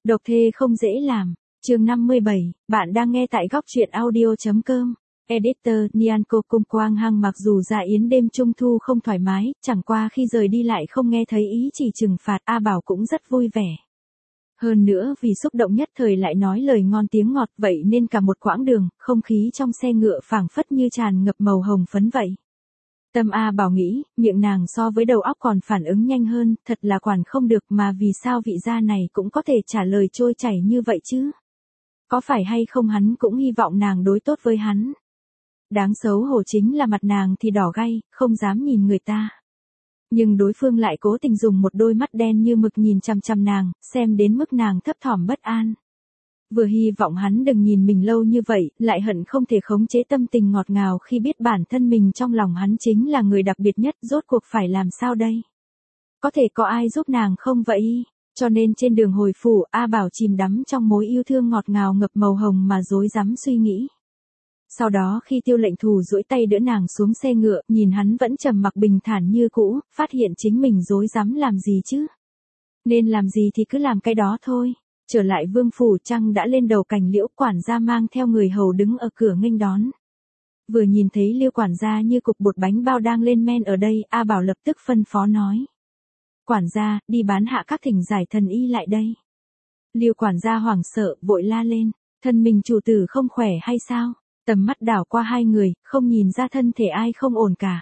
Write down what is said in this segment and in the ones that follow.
Độc thê không dễ làm. Chương 57, bạn đang nghe tại góc truyện audio.com. Editor, Nyanko Cung Quang Hằng mặc dù dạ yến đêm trung thu không thoải mái, chẳng qua khi rời đi lại không nghe thấy ý chỉ trừng phạt, A Bảo cũng rất vui vẻ. Hơn nữa vì xúc động nhất thời lại nói lời ngon tiếng ngọt vậy nên cả một quãng đường, không khí trong xe ngựa phảng phất như tràn ngập màu hồng phấn vậy. Tâm A Bảo nghĩ, miệng nàng so với đầu óc còn phản ứng nhanh hơn, thật là quản không được mà vì sao vị gia này cũng có thể trả lời trôi chảy như vậy chứ? Có phải hay không hắn cũng hy vọng nàng đối tốt với hắn? Đáng xấu hổ chính là mặt nàng thì đỏ gay, không dám nhìn người ta. Nhưng đối phương lại cố tình dùng một đôi mắt đen như mực nhìn chằm chằm nàng, xem đến mức nàng thấp thỏm bất an. Vừa hy vọng hắn đừng nhìn mình lâu như vậy, lại hận không thể khống chế tâm tình ngọt ngào khi biết bản thân mình trong lòng hắn chính là người đặc biệt nhất, rốt cuộc phải làm sao đây? Có thể có ai giúp nàng không vậy? Cho nên trên đường hồi phủ, A Bảo chìm đắm trong mối yêu thương ngọt ngào ngập màu hồng mà rối rắm suy nghĩ. Sau đó khi Tiêu Lệnh Thù duỗi tay đỡ nàng xuống xe ngựa, nhìn hắn vẫn trầm mặc bình thản như cũ, phát hiện chính mình rối rắm làm gì chứ? Nên làm gì thì cứ làm cái đó thôi. Trở lại vương phủ, trăng đã lên đầu cành liễu, quản gia mang theo người hầu đứng ở cửa nghênh đón. Vừa nhìn thấy Liêu quản gia như cục bột bánh bao đang lên men ở đây, A Bảo lập tức phân phó nói. Quản gia, đi bán hạ các thỉnh giải thần y lại đây. Liêu quản gia hoảng sợ, vội la lên, thân mình chủ tử không khỏe hay sao? Tầm mắt đảo qua hai người, không nhìn ra thân thể ai không ổn cả.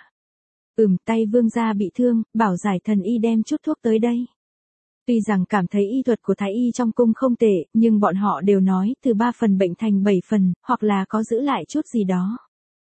Tay vương gia bị thương, bảo giải thần y đem chút thuốc tới đây. Tuy rằng cảm thấy y thuật của thái y trong cung không tệ, nhưng bọn họ đều nói từ 3 phần bệnh thành 7 phần, hoặc là có giữ lại chút gì đó.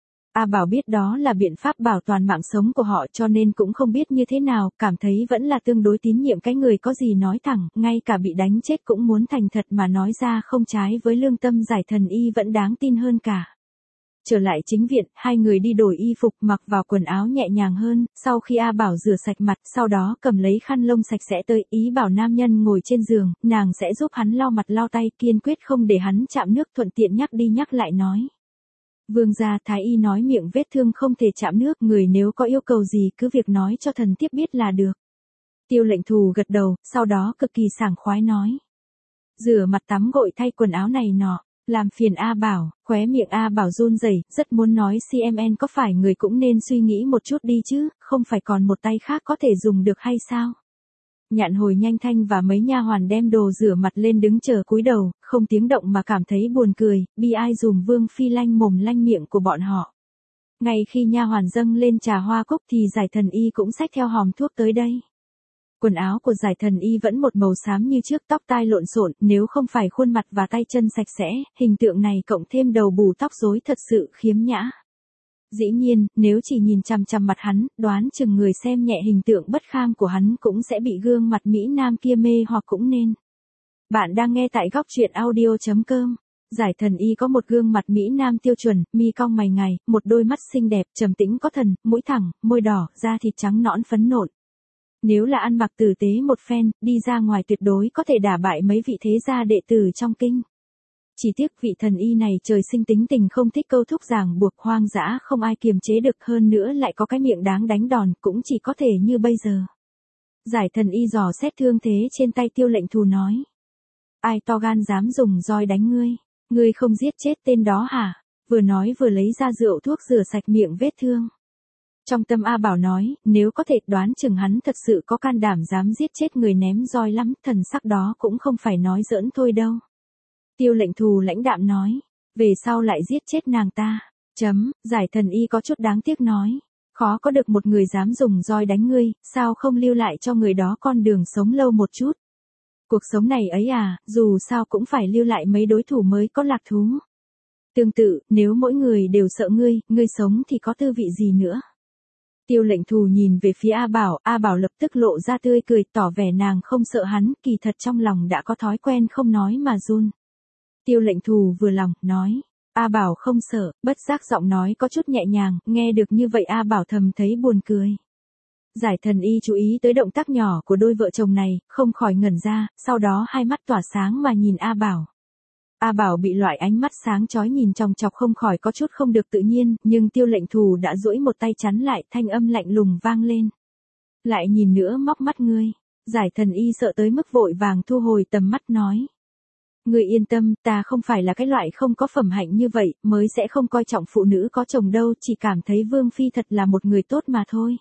A Bảo biết đó là biện pháp bảo toàn mạng sống của họ cho nên cũng không biết như thế nào, cảm thấy vẫn là tương đối tín nhiệm cái người có gì nói thẳng, ngay cả bị đánh chết cũng muốn thành thật mà nói ra không trái với lương tâm, giải thần y vẫn đáng tin hơn cả. Trở lại chính viện, hai người đi đổi y phục mặc vào quần áo nhẹ nhàng hơn, sau khi A Bảo rửa sạch mặt, sau đó cầm lấy khăn lông sạch sẽ tới, ý bảo nam nhân ngồi trên giường, nàng sẽ giúp hắn lau mặt lau tay, kiên quyết không để hắn chạm nước, thuận tiện nhắc đi nhắc lại nói. Vương gia, thái y nói miệng vết thương không thể chạm nước, người nếu có yêu cầu gì cứ việc nói cho thần thiếp biết là được. Tiêu Lệnh Thù gật đầu, sau đó cực kỳ sảng khoái nói. Rửa mặt tắm gội thay quần áo này nọ. Làm phiền A Bảo, khóe miệng A Bảo run rẩy, rất muốn nói CMN có phải người cũng nên suy nghĩ một chút đi chứ, không phải còn một tay khác có thể dùng được hay sao? Nhạn Hồi Nhanh Thanh và mấy nha hoàn đem đồ rửa mặt lên đứng chờ cúi đầu, không tiếng động mà cảm thấy buồn cười, bi ai dùm Vương Phi lanh mồm lanh miệng của bọn họ. Ngay khi nha hoàn dâng lên trà hoa cúc thì giải thần y cũng xách theo hòm thuốc tới đây. Quần áo của giải thần y vẫn một màu xám như trước, tóc tai lộn xộn, nếu không phải khuôn mặt và tay chân sạch sẽ, hình tượng này cộng thêm đầu bù tóc rối thật sự khiếm nhã. Dĩ nhiên, nếu chỉ nhìn chằm chằm mặt hắn, đoán chừng người xem nhẹ hình tượng bất kham của hắn cũng sẽ bị gương mặt Mỹ Nam kia mê hoặc cũng nên. Bạn đang nghe tại góc truyện audio.com. Giải thần y có một gương mặt Mỹ Nam tiêu chuẩn, mi cong mày ngài, một đôi mắt xinh đẹp, trầm tĩnh có thần, mũi thẳng, môi đỏ, da thịt trắng nõn phấn nộn. Nếu là ăn mặc tử tế một phen, đi ra ngoài tuyệt đối có thể đả bại mấy vị thế gia đệ tử trong kinh. Chỉ tiếc vị thần y này trời sinh tính tình không thích câu thúc ràng buộc, hoang dã không ai kiềm chế được, hơn nữa lại có cái miệng đáng đánh đòn, cũng chỉ có thể như bây giờ. Giải thần y dò xét thương thế trên tay Tiêu Lệnh Thù nói. Ai to gan dám dùng roi đánh ngươi? Ngươi không giết chết tên đó hả? Vừa nói vừa lấy ra rượu thuốc rửa sạch miệng vết thương. Trong tâm A Bảo nói, nếu có thể đoán chừng hắn thật sự có can đảm dám giết chết người ném roi lắm, thần sắc đó cũng không phải nói giỡn thôi đâu. Tiêu Lệnh Thù lãnh đạm nói, về sau lại giết chết nàng ta. Giải thần y có chút đáng tiếc nói, khó có được một người dám dùng roi đánh ngươi, sao không lưu lại cho người đó con đường sống lâu một chút. Cuộc sống này ấy à, dù sao cũng phải lưu lại mấy đối thủ mới có lạc thú. Tương tự, nếu mỗi người đều sợ ngươi, ngươi sống thì có tư vị gì nữa. Tiêu Lệnh Thù nhìn về phía A Bảo lập tức lộ ra tươi cười, tỏ vẻ nàng không sợ hắn, kỳ thật trong lòng đã có thói quen không nói mà run. Tiêu Lệnh Thù vừa lòng, nói, A Bảo không sợ, bất giác giọng nói có chút nhẹ nhàng, nghe được như vậy A Bảo thầm thấy buồn cười. Giải thần y chú ý tới động tác nhỏ của đôi vợ chồng này, không khỏi ngẩn ra, sau đó hai mắt tỏa sáng mà nhìn A Bảo. A Bảo bị loại ánh mắt sáng chói nhìn chòng chọc không khỏi có chút không được tự nhiên, nhưng Tiêu Lệnh Thù đã duỗi một tay chắn lại, thanh âm lạnh lùng vang lên. Lại nhìn nữa móc mắt ngươi. Giải thần y sợ tới mức vội vàng thu hồi tầm mắt nói. Ngươi yên tâm, ta không phải là cái loại không có phẩm hạnh như vậy, mới sẽ không coi trọng phụ nữ có chồng đâu, chỉ cảm thấy Vương Phi thật là một người tốt mà thôi.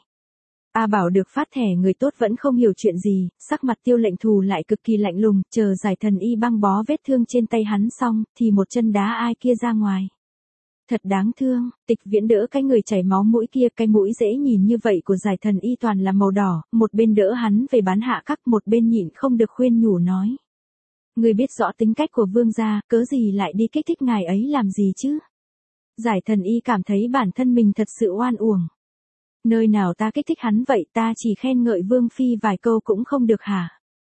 A Bảo được phát thẻ người tốt vẫn không hiểu chuyện gì, sắc mặt Tiêu Lệnh Thù lại cực kỳ lạnh lùng, chờ giải thần y băng bó vết thương trên tay hắn xong, thì một chân đá ai kia ra ngoài. Thật đáng thương, Tịch Viễn đỡ cái người chảy máu mũi kia, cái mũi dễ nhìn như vậy của giải thần y toàn là màu đỏ, một bên đỡ hắn về bán hạ các, một bên nhịn không được khuyên nhủ nói. Người biết rõ tính cách của Vương gia, cớ gì lại đi kích thích ngài ấy làm gì chứ? Giải thần y cảm thấy bản thân mình thật sự oan uổng. Nơi nào ta kích thích hắn vậy, ta chỉ khen ngợi Vương Phi vài câu cũng không được hả?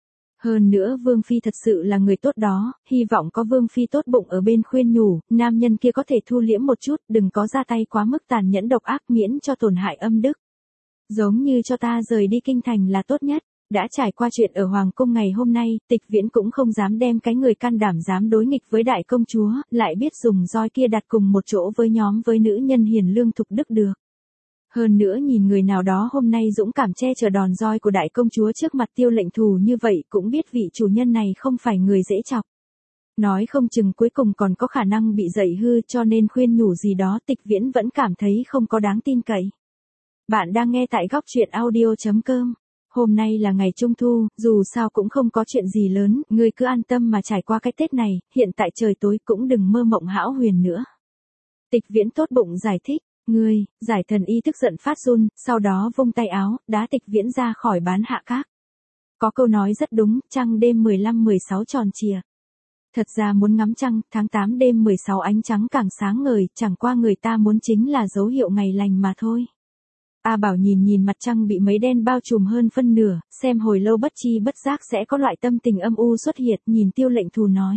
Hơn nữa Vương Phi thật sự là người tốt đó, hy vọng có Vương Phi tốt bụng ở bên khuyên nhủ, nam nhân kia có thể thu liễm một chút, đừng có ra tay quá mức tàn nhẫn độc ác miễn cho tổn hại âm đức. Giống như cho ta rời đi kinh thành là tốt nhất. Đã trải qua chuyện ở Hoàng cung ngày hôm nay, Tịch Viễn cũng không dám đem cái người can đảm dám đối nghịch với đại công chúa, lại biết dùng roi kia đặt cùng một chỗ với nhóm với nữ nhân hiền lương thục đức được. Hơn nữa nhìn người nào đó hôm nay dũng cảm che chở đòn roi của đại công chúa trước mặt Tiêu Lệnh Thù như vậy cũng biết vị chủ nhân này không phải người dễ chọc. Nói không chừng cuối cùng còn có khả năng bị dạy hư, cho nên khuyên nhủ gì đó Tịch Viễn vẫn cảm thấy không có đáng tin cậy. Bạn đang nghe tại góc truyện audio.com. Hôm nay là ngày Trung Thu, dù sao cũng không có chuyện gì lớn, ngươi cứ an tâm mà trải qua cái Tết này, hiện tại trời tối cũng đừng mơ mộng hão huyền nữa. Tịch Viễn tốt bụng giải thích, ngươi, giải thần y tức giận phát run, sau đó vung tay áo, đá Tịch Viễn ra khỏi bán hạ các. Có câu nói rất đúng, trăng đêm 15-16 tròn chìa. Thật ra muốn ngắm trăng, tháng 8 đêm 16 ánh trắng càng sáng ngời, chẳng qua người ta muốn chính là dấu hiệu ngày lành mà thôi. A Bảo nhìn mặt trăng bị mấy đen bao trùm hơn phân nửa, xem hồi lâu bất chi bất giác sẽ có loại tâm tình âm u xuất hiện, nhìn Tiêu Lệnh Thù nói.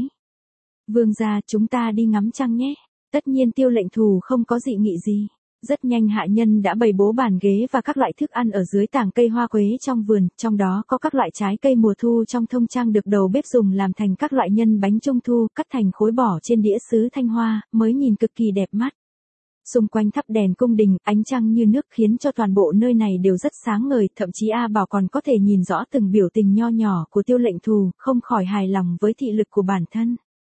Vương gia, chúng ta đi ngắm trăng nhé. Tất nhiên Tiêu Lệnh Thù không có dị nghị gì. Rất nhanh hạ nhân đã bày bố bàn ghế và các loại thức ăn ở dưới tảng cây hoa quế trong vườn, trong đó có các loại trái cây mùa thu trong thông trang được đầu bếp dùng làm thành các loại nhân bánh trung thu, cắt thành khối bỏ trên đĩa sứ thanh hoa, mới nhìn cực kỳ đẹp mắt. Xung quanh thắp đèn cung đình, ánh trăng như nước khiến cho toàn bộ nơi này đều rất sáng ngời, thậm chí A Bảo còn có thể nhìn rõ từng biểu tình nho nhỏ của Tiêu Lệnh Thù, không khỏi hài lòng với thị lực của bản thân.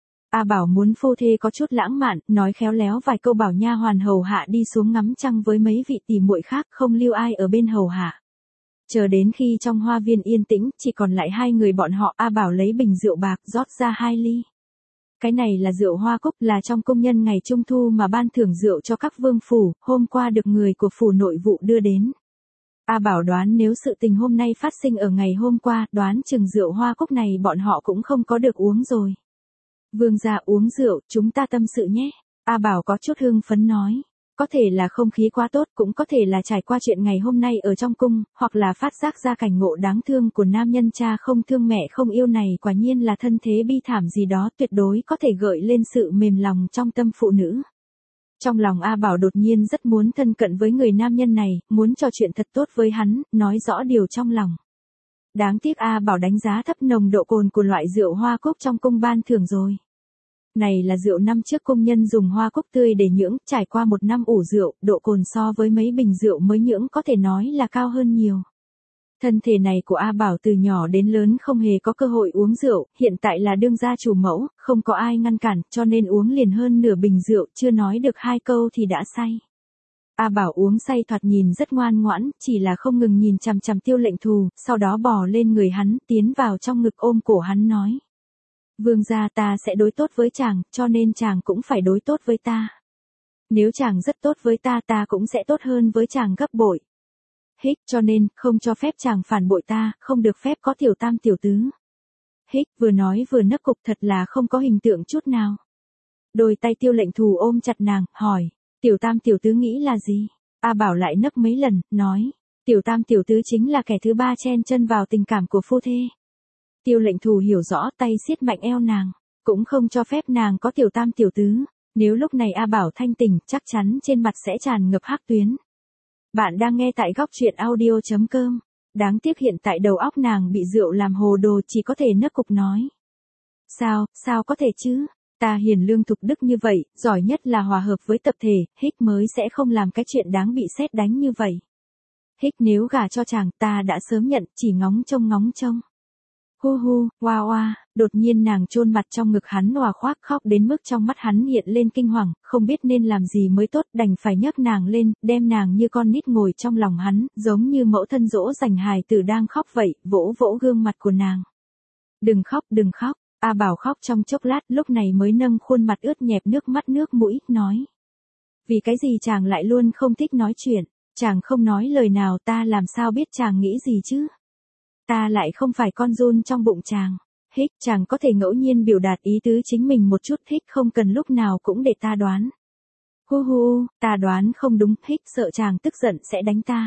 A Bảo muốn phu thê có chút lãng mạn, nói khéo léo vài câu bảo nha hoàn hầu hạ đi xuống ngắm trăng với mấy vị tỷ muội khác, không lưu ai ở bên hầu hạ. Chờ đến khi trong hoa viên yên tĩnh, chỉ còn lại hai người bọn họ, A Bảo lấy bình rượu bạc rót ra 2 ly. Cái này là rượu hoa cúc, là trong công nhân ngày Trung Thu mà ban thưởng rượu cho các vương phủ, hôm qua được người của phủ nội vụ đưa đến. A Bảo đoán nếu sự tình hôm nay phát sinh ở ngày hôm qua, đoán chừng rượu hoa cúc này bọn họ cũng không có được uống rồi. Vương gia uống rượu, chúng ta tâm sự nhé. A Bảo có chút hưng phấn nói. Có thể là không khí quá tốt, cũng có thể là trải qua chuyện ngày hôm nay ở trong cung, hoặc là phát giác ra cảnh ngộ đáng thương của nam nhân cha không thương mẹ không yêu này, quả nhiên là thân thế bi thảm gì đó, tuyệt đối có thể gợi lên sự mềm lòng trong tâm phụ nữ. Trong lòng A Bảo đột nhiên rất muốn thân cận với người nam nhân này, muốn trò chuyện thật tốt với hắn, nói rõ điều trong lòng. Đáng tiếc A Bảo đánh giá thấp nồng độ cồn của loại rượu hoa cúc trong cung ban thưởng rồi. Này là rượu năm trước công nhân dùng hoa cúc tươi để nhưỡng, trải qua 1 năm ủ rượu, độ cồn so với mấy bình rượu mới nhưỡng có thể nói là cao hơn nhiều. Thân thể này của A Bảo từ nhỏ đến lớn không hề có cơ hội uống rượu, hiện tại là đương gia chủ mẫu, không có ai ngăn cản, cho nên uống liền hơn nửa bình rượu, chưa nói được 2 câu thì đã say. A Bảo uống say thoạt nhìn rất ngoan ngoãn, chỉ là không ngừng nhìn chằm chằm Tiêu Lệnh Thù, sau đó bò lên người hắn, tiến vào trong ngực ôm cổ hắn nói. Vương gia, ta sẽ đối tốt với chàng, cho nên chàng cũng phải đối tốt với ta. Nếu chàng rất tốt với ta, ta cũng sẽ tốt hơn với chàng gấp bội. Hích, cho nên, không cho phép chàng phản bội ta, không được phép có tiểu tam tiểu tứ. Hích, vừa nói vừa nấc cục, thật là không có hình tượng chút nào. Đôi tay Tiêu Lệnh Thù ôm chặt nàng, hỏi, tiểu tam tiểu tứ nghĩ là gì? A Bảo lại nấc mấy lần, nói, tiểu tam tiểu tứ chính là kẻ thứ ba chen chân vào tình cảm của phu thê. Tiêu Lệnh Thù hiểu rõ, tay siết mạnh eo nàng, cũng không cho phép nàng có tiểu tam tiểu tứ. Nếu lúc này A Bảo thanh tỉnh, chắc chắn trên mặt sẽ tràn ngập hắc tuyến. Bạn đang nghe tại góc truyện audio.com. Đáng tiếc hiện tại đầu óc nàng bị rượu làm hồ đồ, chỉ có thể nấc cục nói. Sao có thể chứ? Ta hiền lương thục đức như vậy, giỏi nhất là hòa hợp với tập thể, Hích mới sẽ không làm cái chuyện đáng bị sét đánh như vậy. Hích nếu gả cho chàng, ta đã sớm nhận, chỉ ngóng trông. Hu hu, oa oa, Đột nhiên nàng chôn mặt trong ngực hắn òa khoác khóc đến mức trong mắt hắn hiện lên kinh hoàng, không biết nên làm gì mới tốt, đành phải nhấc nàng lên, đem nàng như con nít ngồi trong lòng hắn, giống như mẫu thân dỗ dành hài tử đang khóc vậy, vỗ vỗ gương mặt của nàng. Đừng khóc, đừng khóc. A Bảo khóc trong chốc lát, lúc này mới nâng khuôn mặt ướt nhẹp nước mắt nước mũi, nói. Vì cái gì chàng lại luôn không thích nói chuyện, chàng không nói lời nào, ta làm sao biết chàng nghĩ gì chứ? Ta lại không phải con giun trong bụng chàng. Hích, chàng có thể ngẫu nhiên biểu đạt ý tứ chính mình một chút, hích, không cần lúc nào cũng để ta đoán. Hu hu, ta đoán không đúng, hích, sợ chàng tức giận sẽ đánh ta.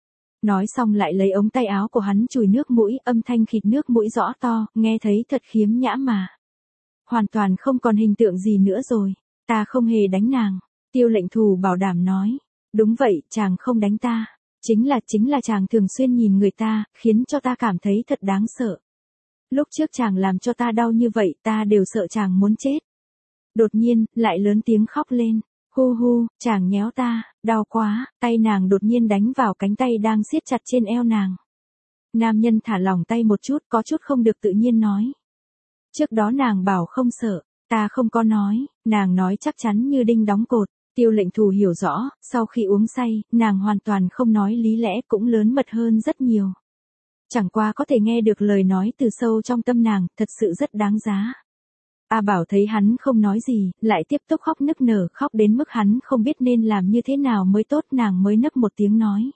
Nói xong lại lấy ống tay áo của hắn chùi nước mũi, âm thanh khịt nước mũi rõ to, nghe thấy thật khiếm nhã mà. Hoàn toàn không còn hình tượng gì nữa rồi, ta không hề đánh nàng. Tiêu Lệnh Thù bảo đảm nói. Đúng vậy, chàng không đánh ta. Chính là chàng thường xuyên nhìn người ta, khiến cho ta cảm thấy thật đáng sợ. Lúc trước chàng làm cho ta đau như vậy, ta đều sợ chàng muốn chết. Đột nhiên, lại lớn tiếng khóc lên. Hu hu, chàng nhéo ta, đau quá, tay nàng đột nhiên đánh vào cánh tay đang siết chặt trên eo nàng. Nam nhân thả lỏng tay một chút, có chút không được tự nhiên nói. Trước đó nàng bảo không sợ, ta không có nói, nàng nói chắc chắn như đinh đóng cột. Tiêu Lệnh Thù hiểu rõ, sau khi uống say, nàng hoàn toàn không nói lý lẽ, cũng lớn mật hơn rất nhiều. Chẳng qua có thể nghe được lời nói từ sâu trong tâm nàng, thật sự rất đáng giá. A Bảo thấy hắn không nói gì, lại tiếp tục khóc nức nở, khóc đến mức hắn không biết nên làm như thế nào mới tốt, nàng mới nấc một tiếng nói.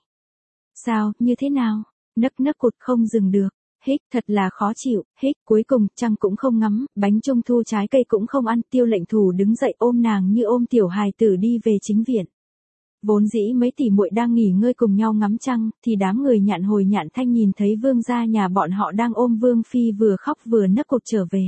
Sao, như thế nào? Nấc nấc cụt không dừng được. Hích, thật là khó chịu, hích, cuối cùng, trăng cũng không ngắm, bánh trung thu trái cây cũng không ăn, Tiêu Lệnh Thù đứng dậy ôm nàng như ôm tiểu hài tử đi về chính viện. Vốn dĩ mấy tỷ muội đang nghỉ ngơi cùng nhau ngắm trăng, thì đám người Nhạn Hồi Nhạn Thanh nhìn thấy vương gia nhà bọn họ đang ôm vương phi vừa khóc vừa nấc cột trở về.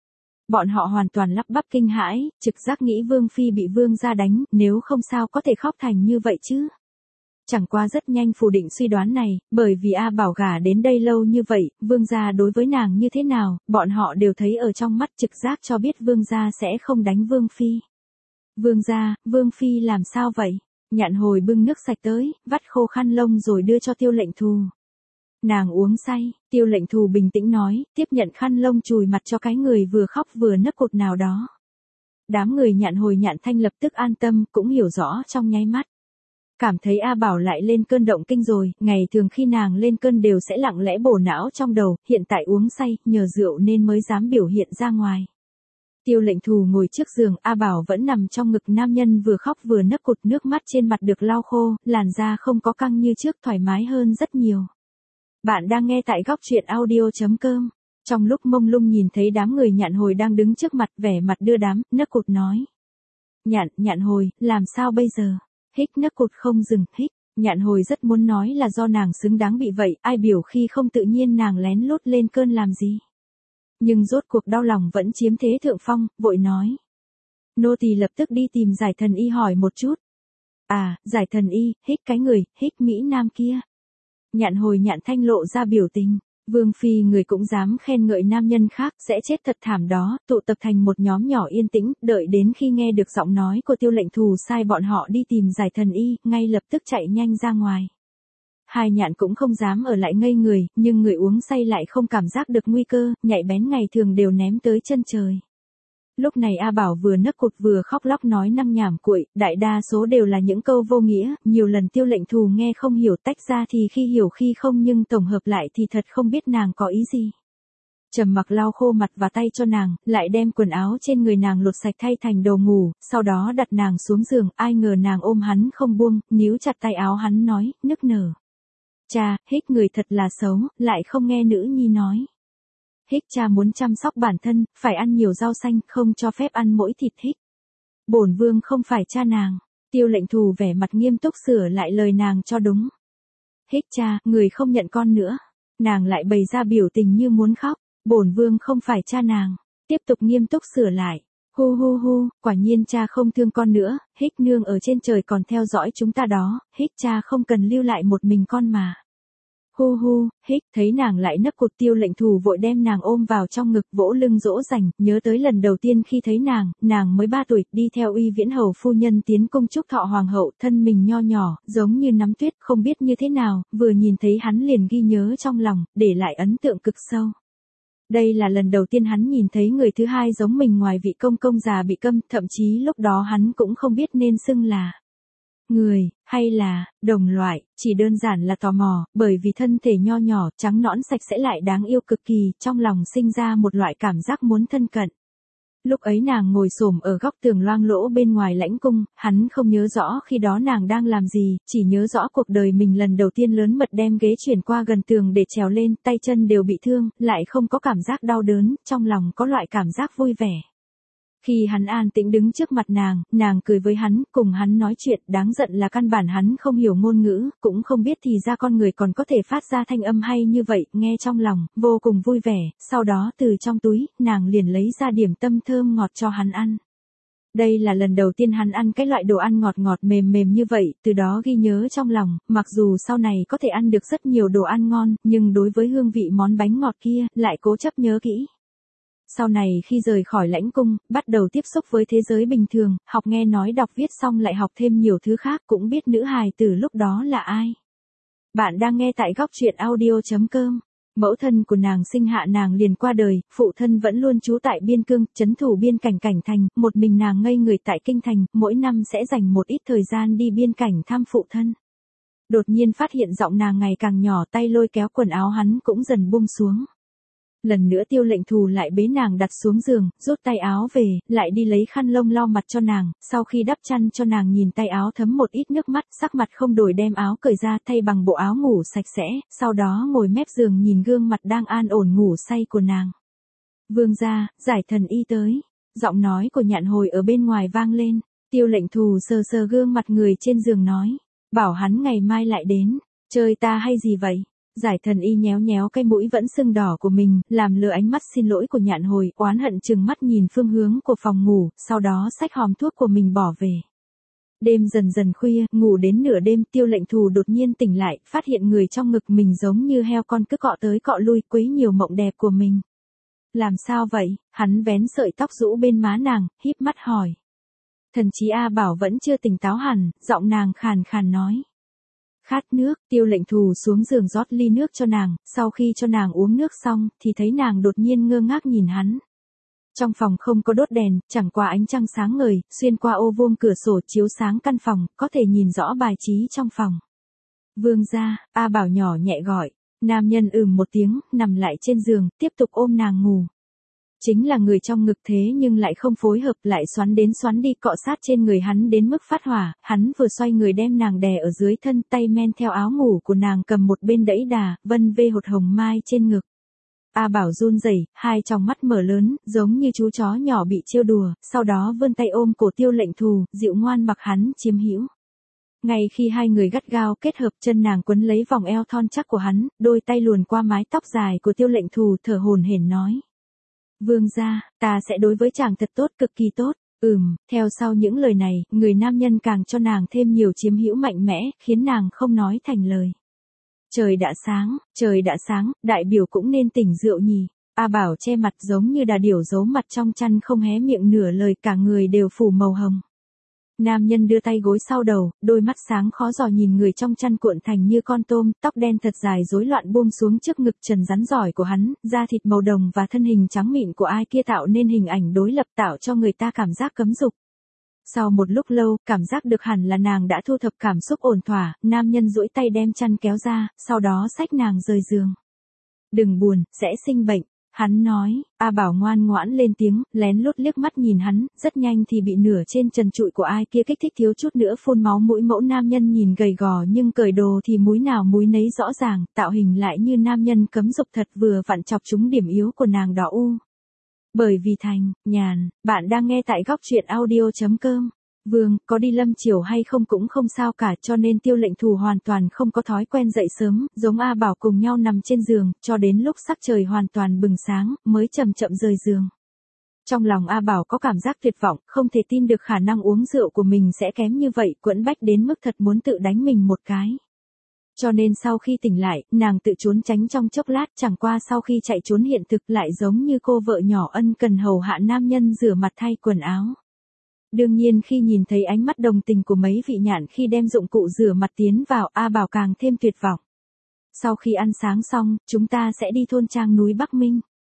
Bọn họ hoàn toàn lắp bắp kinh hãi, trực giác nghĩ vương phi bị vương gia đánh, nếu không sao có thể khóc thành như vậy chứ. Chẳng qua rất nhanh phủ định suy đoán này, bởi vì A Bảo gả đến đây lâu như vậy, vương gia đối với nàng như thế nào, bọn họ đều thấy ở trong mắt, trực giác cho biết vương gia sẽ không đánh vương phi. Vương gia, vương phi làm sao vậy? Nhạn Hồi bưng nước sạch tới, vắt khô khăn lông rồi đưa cho Tiêu Lệnh Thù. Nàng uống say, Tiêu Lệnh Thù bình tĩnh nói, tiếp nhận khăn lông chùi mặt cho cái người vừa khóc vừa nấc cột nào đó. Đám người Nhạn Hồi Nhạn Thanh lập tức an tâm, cũng hiểu rõ trong nháy mắt. Cảm thấy A Bảo lại lên cơn động kinh rồi, ngày thường khi nàng lên cơn đều sẽ lặng lẽ bổ não trong đầu, hiện tại uống say, nhờ rượu nên mới dám biểu hiện ra ngoài. Tiêu Lệnh Thù ngồi trước giường, A Bảo vẫn nằm trong ngực nam nhân vừa khóc vừa nấc cột, nước mắt trên mặt được lau khô, làn da không có căng như trước, thoải mái hơn rất nhiều. Bạn đang nghe tại góc truyện audio.com. Trong lúc mông lung nhìn thấy đám người Nhạn Hồi đang đứng trước mặt, vẻ mặt đưa đám, nấc cột nói. Nhạn Hồi, làm sao bây giờ? Hích, nấc cột không dừng, hích. Nhạn Hồi rất muốn nói là do nàng xứng đáng bị vậy, ai biểu khi không tự nhiên nàng lén lút lên cơn làm gì. Nhưng rốt cuộc đau lòng vẫn chiếm thế thượng phong, vội nói. Nô tỳ lập tức đi tìm Giải Thần Y hỏi một chút. À, Giải Thần Y, hích cái người, hích Mỹ Nam kia. Nhạn Hồi Nhạn Thanh lộ ra biểu tình. Vương phi người cũng dám khen ngợi nam nhân khác, sẽ chết thật thảm đó, tụ tập thành một nhóm nhỏ yên tĩnh, đợi đến khi nghe được giọng nói của Tiêu Lệnh Thù sai bọn họ đi tìm Giải Thần Y, ngay lập tức chạy nhanh ra ngoài. Hai Nhạn cũng không dám ở lại ngây người, nhưng người uống say lại không cảm giác được nguy cơ, nhạy bén ngày thường đều ném tới chân trời. Lúc này A Bảo vừa nấc cột vừa khóc lóc nói năng nhảm cuội, đại đa số đều là những câu vô nghĩa, nhiều lần Tiêu Lệnh Thù nghe không hiểu, tách ra thì khi hiểu khi không, nhưng tổng hợp lại thì thật không biết nàng có ý gì. Trầm Mặc lau khô mặt và tay cho nàng, lại đem quần áo trên người nàng lột sạch thay thành đồ ngủ, sau đó đặt nàng xuống giường, ai ngờ nàng ôm hắn không buông, níu chặt tay áo hắn nói, nức nở. Cha, hích người thật là xấu, lại không nghe nữ nhi nói. Hích cha muốn chăm sóc bản thân, phải ăn nhiều rau xanh, không cho phép ăn mỗi thịt hích. Bổn vương không phải cha nàng. Tiêu Lệnh Thù vẻ mặt nghiêm túc sửa lại lời nàng cho đúng. Hích cha, người không nhận con nữa. Nàng lại bày ra biểu tình như muốn khóc. Bổn vương không phải cha nàng. Tiếp tục nghiêm túc sửa lại. Hu hu hu, quả nhiên cha không thương con nữa, hích nương ở trên trời còn theo dõi chúng ta đó, hích cha không cần lưu lại một mình con mà. Hu hu, hích, thấy nàng lại nấc cột, Tiêu Lệnh Thù vội đem nàng ôm vào trong ngực, vỗ lưng dỗ dành, nhớ tới lần đầu tiên khi thấy nàng mới 3 tuổi, đi theo Uy Viễn Hầu phu nhân tiến cung chúc thọ hoàng hậu, thân mình nho nhỏ, giống như nắm tuyết, không biết như thế nào, vừa nhìn thấy hắn liền ghi nhớ trong lòng, để lại ấn tượng cực sâu. Đây là lần đầu tiên hắn nhìn thấy người thứ hai giống mình ngoài vị công công già bị câm, thậm chí lúc đó hắn cũng không biết nên xưng là người, hay là đồng loại, chỉ đơn giản là tò mò, bởi vì thân thể nho nhỏ, trắng nõn sạch sẽ lại đáng yêu cực kỳ, trong lòng sinh ra một loại cảm giác muốn thân cận. Lúc ấy nàng ngồi xổm ở góc tường loang lỗ bên ngoài lãnh cung, hắn không nhớ rõ khi đó nàng đang làm gì, chỉ nhớ rõ cuộc đời mình lần đầu tiên lớn mật đem ghế chuyển qua gần tường để trèo lên, tay chân đều bị thương, lại không có cảm giác đau đớn, trong lòng có loại cảm giác vui vẻ. Khi hắn an tĩnh đứng trước mặt nàng cười với hắn, cùng hắn nói chuyện, đáng giận là căn bản hắn không hiểu ngôn ngữ, cũng không biết thì ra con người còn có thể phát ra thanh âm hay như vậy, nghe trong lòng, vô cùng vui vẻ, sau đó từ trong túi, nàng liền lấy ra điểm tâm thơm ngọt cho hắn ăn. Đây là lần đầu tiên hắn ăn cái loại đồ ăn ngọt ngọt mềm mềm như vậy, từ đó ghi nhớ trong lòng, mặc dù sau này có thể ăn được rất nhiều đồ ăn ngon, nhưng đối với hương vị món bánh ngọt kia, lại cố chấp nhớ kỹ. Sau này khi rời khỏi lãnh cung, bắt đầu tiếp xúc với thế giới bình thường, học nghe nói đọc viết xong lại học thêm nhiều thứ khác, cũng biết nữ hài từ lúc đó là ai. Bạn đang nghe tại góc truyện audio.com. Mẫu thân của nàng sinh hạ nàng liền qua đời, phụ thân vẫn luôn trú tại biên cương, trấn thủ biên cảnh cảnh thành, một mình nàng ngây người tại kinh thành, mỗi năm sẽ dành một ít thời gian đi biên cảnh thăm phụ thân. Đột nhiên phát hiện giọng nàng ngày càng nhỏ, tay lôi kéo quần áo hắn cũng dần buông xuống. Lần nữa Tiêu Lệnh Thù lại bế nàng đặt xuống giường, rút tay áo về, lại đi lấy khăn lông lau mặt cho nàng, sau khi đắp chăn cho nàng nhìn tay áo thấm một ít nước mắt, sắc mặt không đổi đem áo cởi ra thay bằng bộ áo ngủ sạch sẽ, sau đó ngồi mép giường nhìn gương mặt đang an ổn ngủ say của nàng. Vương gia, giải thần y tới, giọng nói của Nhạn Hồi ở bên ngoài vang lên, Tiêu Lệnh Thù sờ sờ gương mặt người trên giường nói, bảo hắn ngày mai lại đến, chơi ta hay gì vậy? Giải thần y nhéo nhéo cái mũi vẫn sưng đỏ của mình, làm lừa ánh mắt xin lỗi của Nhạn Hồi, oán hận chừng mắt nhìn phương hướng của phòng ngủ, sau đó xách hòm thuốc của mình bỏ về. Đêm dần dần khuya, ngủ đến nửa đêm, Tiêu Lệnh Thù đột nhiên tỉnh lại, phát hiện người trong ngực mình giống như heo con cứ cọ tới cọ lui, quấy nhiều mộng đẹp của mình. Làm sao vậy? Hắn vén sợi tóc rũ bên má nàng, híp mắt hỏi. Thần chí A Bảo vẫn chưa tỉnh táo hẳn, giọng nàng khàn khàn nói. Khát nước, Tiêu Lệnh Thù xuống giường rót ly nước cho nàng, sau khi cho nàng uống nước xong, thì thấy nàng đột nhiên ngơ ngác nhìn hắn. Trong phòng không có đốt đèn, chẳng qua ánh trăng sáng ngời, xuyên qua ô vuông cửa sổ chiếu sáng căn phòng, có thể nhìn rõ bài trí trong phòng. Vương gia, A Bảo nhỏ nhẹ gọi, nam nhân một tiếng, nằm lại trên giường, tiếp tục ôm nàng ngủ. Chính là người trong ngực thế nhưng lại không phối hợp, lại xoắn đến xoắn đi, cọ sát trên người hắn đến mức phát hỏa, hắn vừa xoay người đem nàng đè ở dưới thân, tay men theo áo ngủ của nàng cầm một bên đẫy đà, vân vê hột hồng mai trên ngực. A Bảo run rẩy, hai tròng mắt mở lớn, giống như chú chó nhỏ bị trêu đùa, sau đó vươn tay ôm cổ Tiêu Lệnh Thù, dịu ngoan mặc hắn chiếm hữu. Ngay khi hai người gắt gao kết hợp, chân nàng quấn lấy vòng eo thon chắc của hắn, đôi tay luồn qua mái tóc dài của Tiêu Lệnh Thù, thở hổn hển nói. Vương gia, ta sẽ đối với chàng thật tốt, cực kỳ tốt. Theo sau những lời này, người nam nhân càng cho nàng thêm nhiều chiếm hữu mạnh mẽ, khiến nàng không nói thành lời. Trời đã sáng, đại biểu cũng nên tỉnh rượu nhỉ. A Bảo che mặt giống như đà điểu giấu mặt trong chăn, không hé miệng nửa lời, cả người đều phủ màu hồng. Nam nhân đưa tay gối sau đầu, đôi mắt sáng khó dò nhìn người trong chăn cuộn thành như con tôm, tóc đen thật dài rối loạn buông xuống trước ngực trần rắn giỏi của hắn, da thịt màu đồng và thân hình trắng mịn của ai kia tạo nên hình ảnh đối lập, tạo cho người ta cảm giác cấm dục. Sau một lúc lâu, cảm giác được hẳn là nàng đã thu thập cảm xúc ổn thỏa, nam nhân duỗi tay đem chăn kéo ra, sau đó xách nàng rời giường. Đừng buồn, sẽ sinh bệnh. Hắn nói, A Bảo ngoan ngoãn lên tiếng, lén lút liếc mắt nhìn hắn, rất nhanh thì bị nửa trên trần trụi của ai kia kích thích thiếu chút nữa phun máu mũi. Mẫu nam nhân nhìn gầy gò nhưng cởi đồ thì múi nào múi nấy rõ ràng, tạo hình lại như nam nhân cấm dục thật, vừa vặn chọc trúng điểm yếu của nàng đỏ u. Bởi vì thành, nhàn, bạn đang nghe tại góc truyện audio.com. Vương, có đi lâm chiều hay không cũng không sao cả, cho nên Tiêu Lệnh Thù hoàn toàn không có thói quen dậy sớm, giống A Bảo cùng nhau nằm trên giường, cho đến lúc sắc trời hoàn toàn bừng sáng, mới chậm chậm rời giường. Trong lòng A Bảo có cảm giác tuyệt vọng, không thể tin được khả năng uống rượu của mình sẽ kém như vậy, quẫn bách đến mức thật muốn tự đánh mình một cái. Cho nên sau khi tỉnh lại, nàng tự trốn tránh trong chốc lát, chẳng qua sau khi chạy trốn hiện thực lại giống như cô vợ nhỏ ân cần hầu hạ nam nhân rửa mặt thay quần áo. Đương nhiên khi nhìn thấy ánh mắt đồng tình của mấy vị nhạn khi đem dụng cụ rửa mặt tiến vào, A Bảo càng thêm tuyệt vọng. Sau khi ăn sáng xong, chúng ta sẽ đi thôn trang núi Bắc Minh.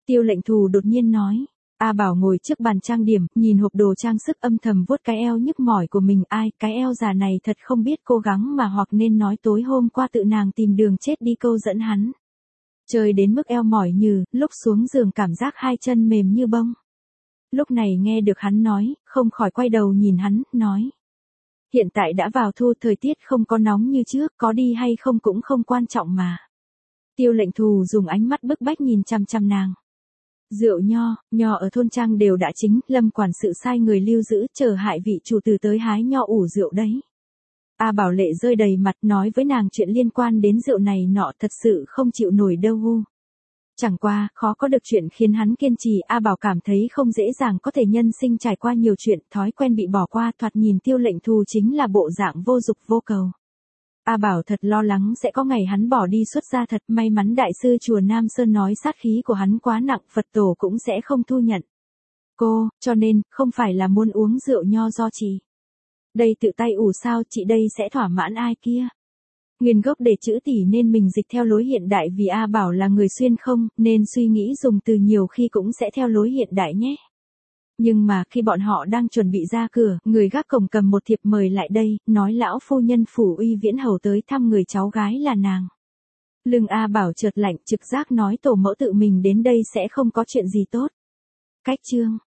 Tiêu Lệnh Thù đột nhiên nói. A Bảo ngồi trước bàn trang điểm, nhìn hộp đồ trang sức âm thầm vuốt cái eo nhức mỏi của mình. Ai, cái eo già này thật không biết cố gắng mà, hoặc nên nói tối hôm qua tự nàng tìm đường chết đi câu dẫn hắn. Chơi đến mức eo mỏi nhừ, lúc xuống giường cảm giác hai chân mềm như bông. Lúc này nghe được hắn nói, không khỏi quay đầu nhìn hắn, nói. Hiện tại đã vào thu, thời tiết không có nóng như trước, có đi hay không cũng không quan trọng mà. Tiêu Lệnh Thù dùng ánh mắt bức bách nhìn chăm chăm nàng. Rượu nho ở thôn trang đều đã chính, Lâm quản sự sai người lưu giữ, chờ hại vị chủ tử tới hái nho ủ rượu đấy. A Bảo lệ rơi đầy mặt, nói với nàng chuyện liên quan đến rượu này nọ thật sự không chịu nổi đâu hu. Chẳng qua, khó có được chuyện khiến hắn kiên trì. A Bảo cảm thấy không dễ dàng có thể nhân sinh trải qua nhiều chuyện, thói quen bị bỏ qua. Thoạt nhìn Tiêu Lệnh Thù chính là bộ dạng vô dục vô cầu. A Bảo thật lo lắng sẽ có ngày hắn bỏ đi xuất gia thật. May mắn đại sư chùa Nam Sơn nói sát khí của hắn quá nặng, Phật tổ cũng sẽ không thu nhận. Cô, cho nên, không phải là muốn uống rượu nho do chị. Đây tự tay ủ sao, chị đây sẽ thỏa mãn ai kia. Nguyên gốc để chữ tỷ nên mình dịch theo lối hiện đại, vì A Bảo là người xuyên không, nên suy nghĩ dùng từ nhiều khi cũng sẽ theo lối hiện đại nhé. Nhưng mà khi bọn họ đang chuẩn bị ra cửa, người gác cổng cầm một thiệp mời lại đây, nói lão phu nhân Phủ Uy Viễn hầu tới thăm người cháu gái là nàng. Lưng A Bảo chợt lạnh, trực giác nói tổ mẫu tự mình đến đây sẽ không có chuyện gì tốt. Cách chương